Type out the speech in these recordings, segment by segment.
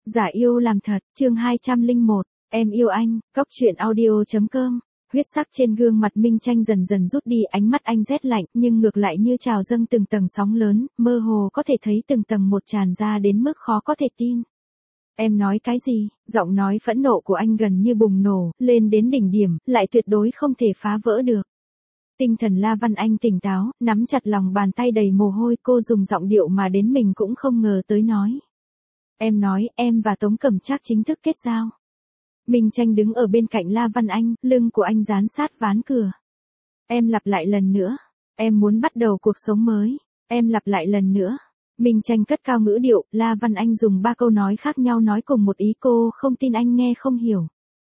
Giả yêu làm thật, chương 201, em yêu anh, Cóc truyện audio.com. Huyết sắc trên gương mặt Minh Tranh dần dần rút đi, ánh mắt anh rét lạnh, nhưng ngược lại như trào dâng từng tầng sóng lớn, mơ hồ có thể thấy từng tầng một tràn ra đến mức khó có thể tin. Em nói cái gì? Giọng nói phẫn nộ của anh gần như bùng nổ, lên đến đỉnh điểm, lại tuyệt đối không thể phá vỡ được. Tinh thần La Văn Anh tỉnh táo, nắm chặt lòng bàn tay đầy mồ hôi, cô dùng giọng điệu mà đến mình cũng không ngờ tới nói. Em nói, em và Tống Cẩm Trác chính thức kết giao. Minh Tranh đứng ở bên cạnh La Văn Anh, lưng của anh dán sát ván cửa. Em lặp lại lần nữa. Em muốn bắt đầu cuộc sống mới. Em lặp lại lần nữa. Minh Tranh cất cao ngữ điệu, La Văn Anh dùng 3 câu nói khác nhau nói cùng một ý, cô không tin anh nghe không hiểu.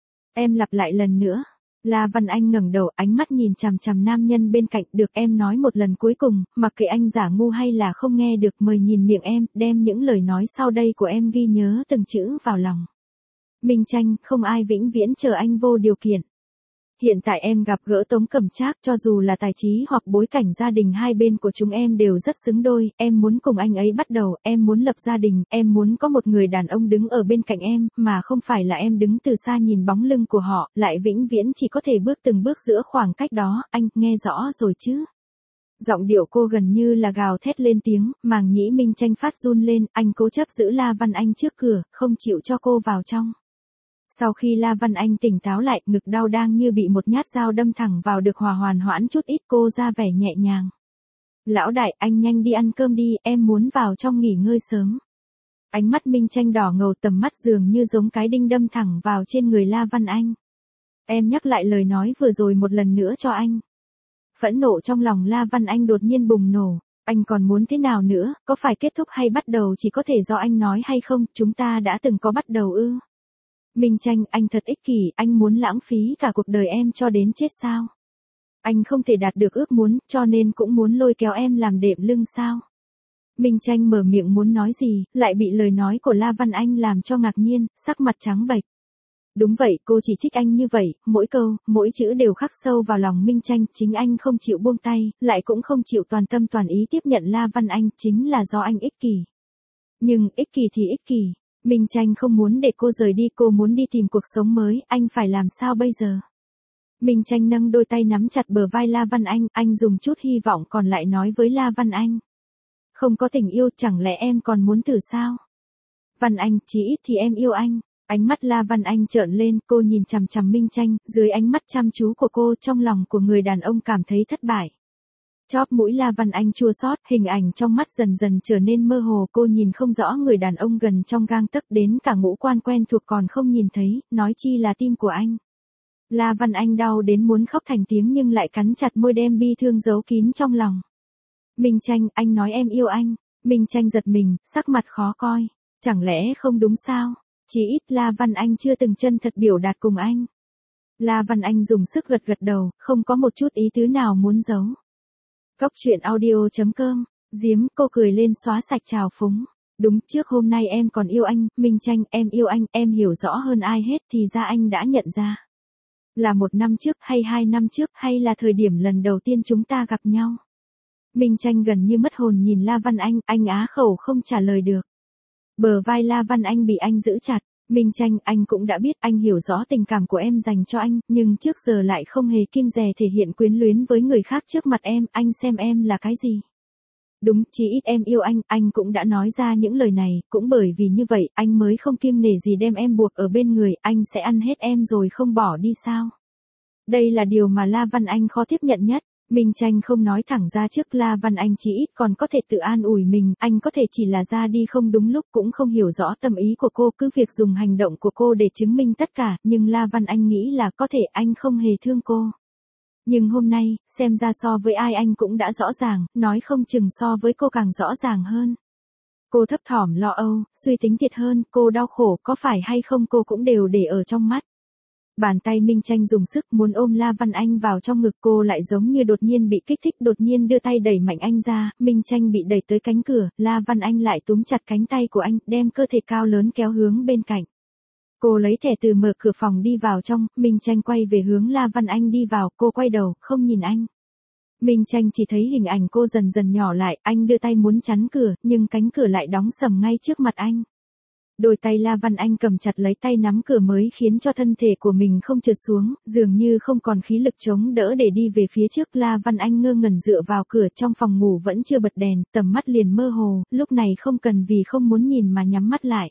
Em lặp lại lần nữa. La Văn Anh ngẩng đầu, ánh mắt nhìn chằm chằm nam nhân bên cạnh, được em nói một lần cuối cùng, mặc kệ anh giả ngu hay là không nghe được, mời nhìn miệng em, đem những lời nói sau đây của em ghi nhớ từng chữ vào lòng. Minh Tranh, không ai vĩnh viễn chờ anh vô điều kiện. Hiện tại em gặp gỡ Tống Cẩm Trác, cho dù là tài trí hoặc bối cảnh gia đình hai bên của chúng em đều rất xứng đôi, em muốn cùng anh ấy bắt đầu, em muốn lập gia đình, em muốn có một người đàn ông đứng ở bên cạnh em, mà không phải là em đứng từ xa nhìn bóng lưng của họ, lại vĩnh viễn chỉ có thể bước từng bước giữa khoảng cách đó, anh, nghe rõ rồi chứ? Giọng điệu cô gần như là gào thét lên tiếng, màng nhĩ Minh Tranh phát run lên, anh cố chấp giữ La Văn Anh trước cửa, không chịu cho cô vào trong. Sau khi La Văn Anh tỉnh táo lại, ngực đau đang như bị một nhát dao đâm thẳng vào được hòa hoàn hoãn chút ít, cô ra vẻ nhẹ nhàng. Lão đại, anh nhanh đi ăn cơm đi, em muốn vào trong nghỉ ngơi sớm. Ánh mắt Minh Tranh đỏ ngầu, tầm mắt dường như giống cái đinh đâm thẳng vào trên người La Văn Anh. Em nhắc lại lời nói vừa rồi một lần nữa cho anh. Phẫn nộ trong lòng La Văn Anh đột nhiên bùng nổ. Anh còn muốn thế nào nữa, có phải kết thúc hay bắt đầu chỉ có thể do anh nói hay không, chúng ta đã từng có bắt đầu ư? Minh Tranh, anh thật ích kỷ, anh muốn lãng phí cả cuộc đời em cho đến chết sao? Anh không thể đạt được ước muốn, cho nên cũng muốn lôi kéo em làm đệm lưng sao? Minh Tranh mở miệng muốn nói gì, lại bị lời nói của La Văn Anh làm cho ngạc nhiên, sắc mặt trắng bệch. Đúng vậy, cô chỉ trích anh như vậy, mỗi câu, mỗi chữ đều khắc sâu vào lòng Minh Tranh, chính anh không chịu buông tay, lại cũng không chịu toàn tâm toàn ý tiếp nhận La Văn Anh, chính là do anh ích kỷ. Nhưng, ích kỷ thì ích kỷ. Minh Tranh không muốn để cô rời đi, cô muốn đi tìm cuộc sống mới, anh phải làm sao bây giờ? Minh Tranh nâng đôi tay nắm chặt bờ vai La Văn anh dùng chút hy vọng còn lại nói với La Văn Anh. Không có tình yêu, chẳng lẽ em còn muốn thử sao? Văn Anh, chí ít thì em yêu anh. Ánh mắt La Văn Anh trợn lên, cô nhìn chằm chằm Minh Tranh, dưới ánh mắt chăm chú của cô, trong lòng của người đàn ông cảm thấy thất bại. Chóp mũi La Văn Anh chua xót, hình ảnh trong mắt dần dần trở nên mơ hồ, cô nhìn không rõ người đàn ông gần trong gang tấc, đến cả ngũ quan quen thuộc còn không nhìn thấy, nói chi là tim của anh. La Văn Anh đau đến muốn khóc thành tiếng nhưng lại cắn chặt môi đem bi thương giấu kín trong lòng. Minh Tranh, anh nói em yêu anh. Minh Tranh giật mình, sắc mặt khó coi. Chẳng lẽ không đúng sao? Chỉ ít La Văn Anh chưa từng chân thật biểu đạt cùng anh. La Văn Anh dùng sức gật gật đầu, không có một chút ý tứ nào muốn giấu. Cóc truyện audio.com, Diếm, cô cười lên xóa sạch trào phúng. Đúng, trước hôm nay em còn yêu anh, Minh Tranh, em yêu anh, em hiểu rõ hơn ai hết, thì ra anh đã nhận ra. Là 1 năm trước, hay 2 năm trước, hay là thời điểm lần đầu tiên chúng ta gặp nhau? Minh Tranh gần như mất hồn nhìn La Văn Anh á khẩu không trả lời được. Bờ vai La Văn Anh bị anh giữ chặt. Minh Tranh, anh cũng đã biết, anh hiểu rõ tình cảm của em dành cho anh, nhưng trước giờ lại không hề kiêng dè thể hiện quyến luyến với người khác trước mặt em, anh xem em là cái gì? Đúng, chỉ ít em yêu anh cũng đã nói ra những lời này, cũng bởi vì như vậy, anh mới không kiêng nể gì đem em buộc ở bên người, anh sẽ ăn hết em rồi không bỏ đi sao? Đây là điều mà La Văn Anh khó tiếp nhận nhất. Minh Tranh không nói thẳng ra trước La Văn Anh chỉ ít còn có thể tự an ủi mình, anh có thể chỉ là ra đi không đúng lúc, cũng không hiểu rõ tâm ý của cô, cứ việc dùng hành động của cô để chứng minh tất cả, nhưng La Văn Anh nghĩ là có thể anh không hề thương cô. Nhưng hôm nay, xem ra so với ai anh cũng đã rõ ràng, nói không chừng so với cô càng rõ ràng hơn. Cô thấp thỏm lo âu, suy tính thiệt hơn, cô đau khổ, có phải hay không cô cũng đều để ở trong mắt. Bàn tay Minh Tranh dùng sức muốn ôm La Văn Anh vào trong ngực, cô lại giống như đột nhiên bị kích thích, đột nhiên đưa tay đẩy mạnh anh ra, Minh Tranh bị đẩy tới cánh cửa, La Văn Anh lại túm chặt cánh tay của anh, đem cơ thể cao lớn kéo hướng bên cạnh. Cô lấy thẻ từ mở cửa phòng đi vào trong, Minh Tranh quay về hướng La Văn Anh đi vào, cô quay đầu, không nhìn anh. Minh Tranh chỉ thấy hình ảnh cô dần dần nhỏ lại, anh đưa tay muốn chắn cửa, nhưng cánh cửa lại đóng sầm ngay trước mặt anh. Đôi tay La Văn Anh cầm chặt lấy tay nắm cửa mới khiến cho thân thể của mình không trượt xuống, dường như không còn khí lực chống đỡ để đi về phía trước. La Văn Anh ngơ ngẩn dựa vào cửa, trong phòng ngủ vẫn chưa bật đèn, tầm mắt liền mơ hồ, lúc này không cần vì không muốn nhìn mà nhắm mắt lại.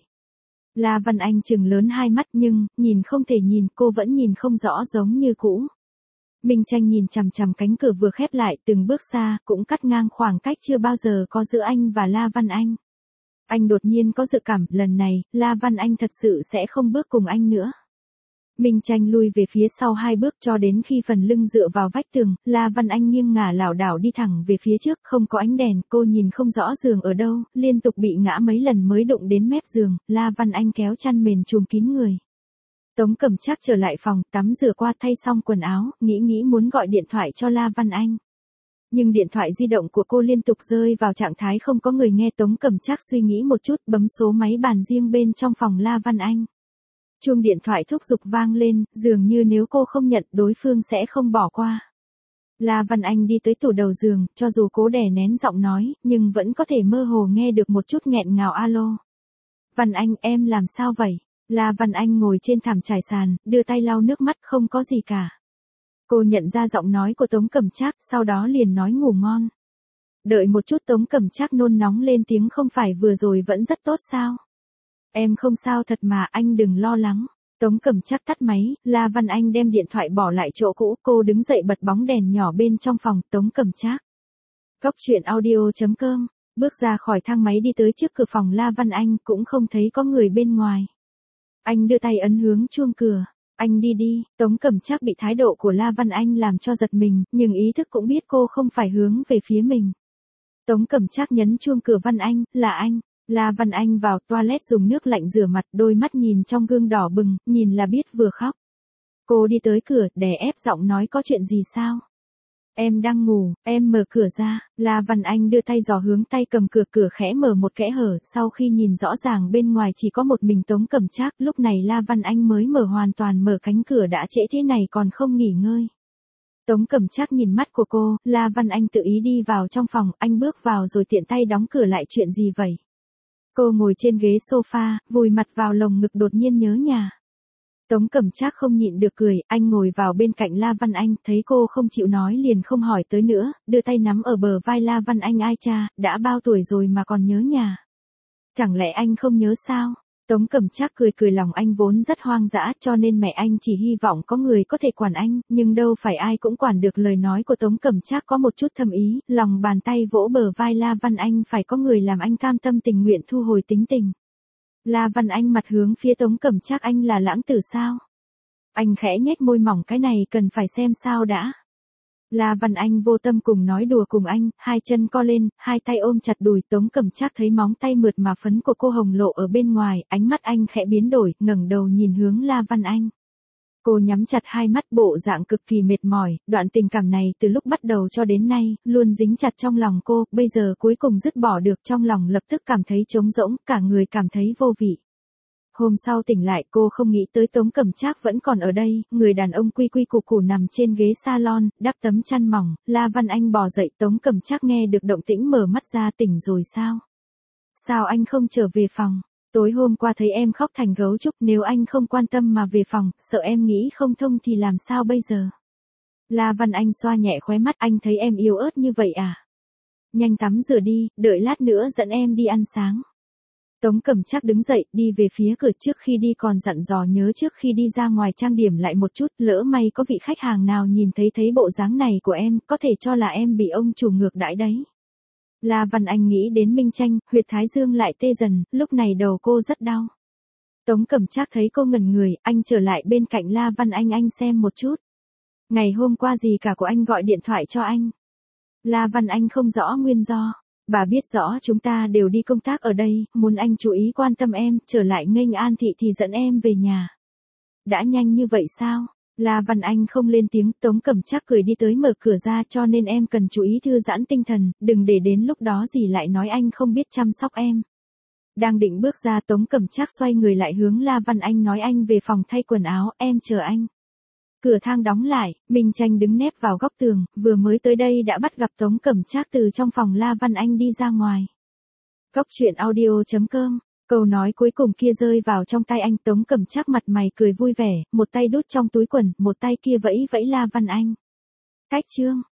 La Văn Anh trừng lớn hai mắt nhưng, nhìn không thể nhìn, cô vẫn nhìn không rõ giống như cũ. Minh Tranh nhìn chằm chằm cánh cửa vừa khép lại, từng bước xa, cũng cắt ngang khoảng cách chưa bao giờ có giữa anh và La Văn Anh. Anh đột nhiên có dự cảm, lần này, La Văn Anh thật sự sẽ không bước cùng anh nữa. Minh Tranh lui về phía sau hai bước cho đến khi phần lưng dựa vào vách tường, La Văn Anh nghiêng ngả lảo đảo đi thẳng về phía trước, không có ánh đèn, cô nhìn không rõ giường ở đâu, liên tục bị ngã mấy lần mới đụng đến mép giường. La Văn Anh kéo chăn mền trùm kín người. Tống Cẩm Trác trở lại phòng, tắm rửa qua thay xong quần áo, nghĩ muốn gọi điện thoại cho La Văn Anh. Nhưng điện thoại di động của cô liên tục rơi vào trạng thái không có người nghe. Tống Cẩm Trác suy nghĩ một chút, bấm số máy bàn riêng bên trong phòng La Văn Anh. Chuông điện thoại thúc giục vang lên, dường như nếu cô không nhận, đối phương sẽ không bỏ qua. La Văn Anh đi tới tủ đầu giường, cho dù cố đè nén giọng nói, nhưng vẫn có thể mơ hồ nghe được một chút nghẹn ngào. Alo. Văn Anh, em làm sao vậy? La Văn Anh ngồi trên thảm trải sàn, đưa tay lau nước mắt, không có gì cả. Cô nhận ra giọng nói của Tống Cẩm Trác, sau đó liền nói ngủ ngon. Đợi một chút. Tống Cẩm Trác nôn nóng lên tiếng, không phải vừa rồi vẫn rất tốt sao? Em không sao thật mà, anh đừng lo lắng. Tống Cẩm Trác tắt máy, La Văn Anh đem điện thoại bỏ lại chỗ cũ, cô đứng dậy bật bóng đèn nhỏ bên trong phòng. Tống Cẩm Trác. Cóc truyện audio.com. Bước ra khỏi thang máy đi tới trước cửa phòng La Văn Anh, cũng không thấy có người bên ngoài. Anh đưa tay ấn hướng chuông cửa. Anh đi đi. Tống Cẩm Trác bị thái độ của La Văn Anh làm cho giật mình, nhưng ý thức cũng biết cô không phải hướng về phía mình. Tống Cẩm Trác nhấn chuông cửa. Văn Anh, là anh. La Văn Anh vào toilet dùng nước lạnh rửa mặt, đôi mắt nhìn trong gương đỏ bừng, nhìn là biết vừa khóc. Cô đi tới cửa, đè ép giọng nói, có chuyện gì sao? Em đang ngủ, em mở cửa ra. La Văn Anh đưa tay dò hướng tay cầm cửa, cửa khẽ mở một kẽ hở, sau khi nhìn rõ ràng bên ngoài chỉ có một mình Tống Cẩm Trác, lúc này La Văn Anh mới hoàn toàn mở cánh cửa. Đã trễ thế này còn không nghỉ ngơi. Tống Cẩm Trác nhìn mắt của cô, La Văn Anh tự ý đi vào trong phòng, anh bước vào rồi tiện tay đóng cửa lại. Chuyện gì vậy? Cô ngồi trên ghế sofa, vùi mặt vào lồng ngực, đột nhiên nhớ nhà. Tống Cẩm Trác không nhịn được cười, anh ngồi vào bên cạnh La Văn Anh, thấy cô không chịu nói liền không hỏi tới nữa, đưa tay nắm ở bờ vai La Văn Anh. Ai cha, đã bao tuổi rồi mà còn nhớ nhà? Chẳng lẽ anh không nhớ sao? Tống Cẩm Trác cười, lòng anh vốn rất hoang dã, cho nên mẹ anh chỉ hy vọng có người có thể quản anh, nhưng đâu phải ai cũng quản được. Lời nói của Tống Cẩm Trác có một chút thâm ý, lòng bàn tay vỗ bờ vai La Văn Anh, phải có người làm anh cam tâm tình nguyện thu hồi tính tình. La Văn Anh mặt hướng phía Tống Cẩm Trác, anh là lãng tử sao? Anh khẽ nhếch môi mỏng, cái này cần phải xem sao đã. La Văn Anh vô tâm cùng nói đùa cùng anh, hai chân co lên, hai tay ôm chặt đùi. Tống Cẩm Trác thấy móng tay mượt mà phấn của cô hồng lộ ở bên ngoài, ánh mắt anh khẽ biến đổi, ngẩng đầu nhìn hướng La Văn Anh. Cô nhắm chặt hai mắt, bộ dạng cực kỳ mệt mỏi, đoạn tình cảm này từ lúc bắt đầu cho đến nay, luôn dính chặt trong lòng cô, bây giờ cuối cùng dứt bỏ được, trong lòng lập tức cảm thấy trống rỗng, cả người cảm thấy vô vị. Hôm sau tỉnh lại, cô không nghĩ tới Tống Cẩm Trác vẫn còn ở đây, người đàn ông quy quy củ củ nằm trên ghế salon, đắp tấm chăn mỏng. La Văn Anh bò dậy, Tống Cẩm Trác nghe được động tĩnh mở mắt ra. Tỉnh rồi sao? Sao anh không trở về phòng? Tối hôm qua thấy em khóc thành gấu trúc, nếu anh không quan tâm mà về phòng, sợ em nghĩ không thông thì làm sao bây giờ? La Văn Anh xoa nhẹ khóe mắt, anh thấy em yếu ớt như vậy à? Nhanh tắm rửa đi, đợi lát nữa dẫn em đi ăn sáng. Tống Cẩm Trác đứng dậy, đi về phía cửa, trước khi đi còn dặn dò nhớ trước khi đi ra ngoài trang điểm lại một chút, lỡ may có vị khách hàng nào nhìn thấy bộ dáng này của em, có thể cho là em bị ông chủ ngược đãi đấy. La Văn Anh nghĩ đến Minh Tranh, huyệt thái dương lại tê dần, lúc này đầu cô rất đau. Tống Cẩm Trác thấy cô ngẩn người, anh trở lại bên cạnh La Văn Anh xem một chút. Ngày hôm qua gì cả của anh gọi điện thoại cho anh. La Văn Anh không rõ nguyên do. Bà biết rõ chúng ta đều đi công tác ở đây, muốn anh chú ý quan tâm em, trở lại nghênh An Thị thì dẫn em về nhà. Đã nhanh như vậy sao? La Văn Anh không lên tiếng. Tống Cẩm Trác cười đi tới mở cửa ra, cho nên em cần chú ý thư giãn tinh thần, đừng để đến lúc đó gì lại nói anh không biết chăm sóc em. Đang định bước ra, Tống Cẩm Trác xoay người lại hướng La Văn Anh nói, anh về phòng thay quần áo, em chờ anh. Cửa thang đóng lại, Minh Tranh đứng nép vào góc tường, vừa mới tới đây đã bắt gặp Tống Cẩm Trác từ trong phòng La Văn Anh đi ra ngoài. Cóc truyện audio.com Câu nói cuối cùng kia rơi vào trong tay anh, Tống Cẩm Trác mặt mày cười vui vẻ, một tay đút trong túi quần, một tay kia vẫy vẫy La Văn Anh. Cách chương.